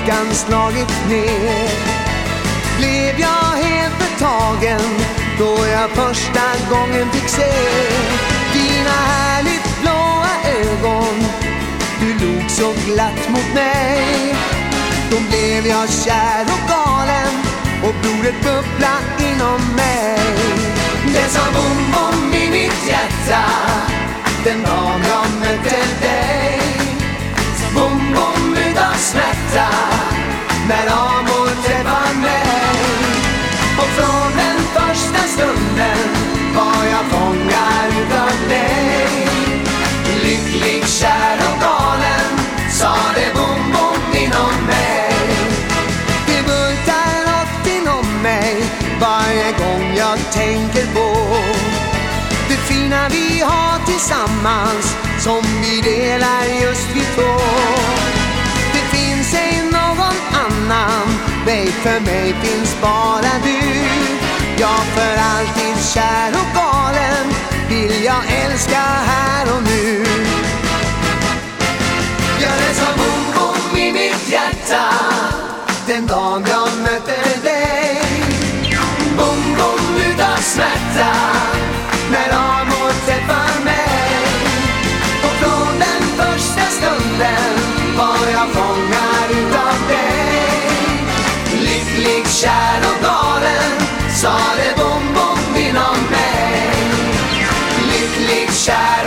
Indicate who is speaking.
Speaker 1: lyckan slagit ner. Blev jag helt betagen då jag första gången fick se dina härligt blåa ögon. Du log så glatt mot mig. Då blev jag kär och galen och blodet bubbla inom mig. Det sa bom bom i mitt hjärta den dag jag mötte dig. Bom bom utav smärta när amor träffar mig. Och från den första stunden var jag fångad utav dig. Lycklig, kär och galen sa det bom bom inom mig. Det bultar något inom mig varje gång jag tänker på det fina vi har tillsammans som vi delar just vi två. Det finns ej någon annan, babe, för mig finns bara du. Jag för alltid kär och galen vill jag älska här och nu. Ja, det sa bom bom i mitt hjärta den dag jag mötte dig. Bom bom utav smärta när amor träffar mig. Och från den första stunden var jag fångad utav dig. Lycklig, kär och galen sa det bom bom inom mig. Lycklig, kär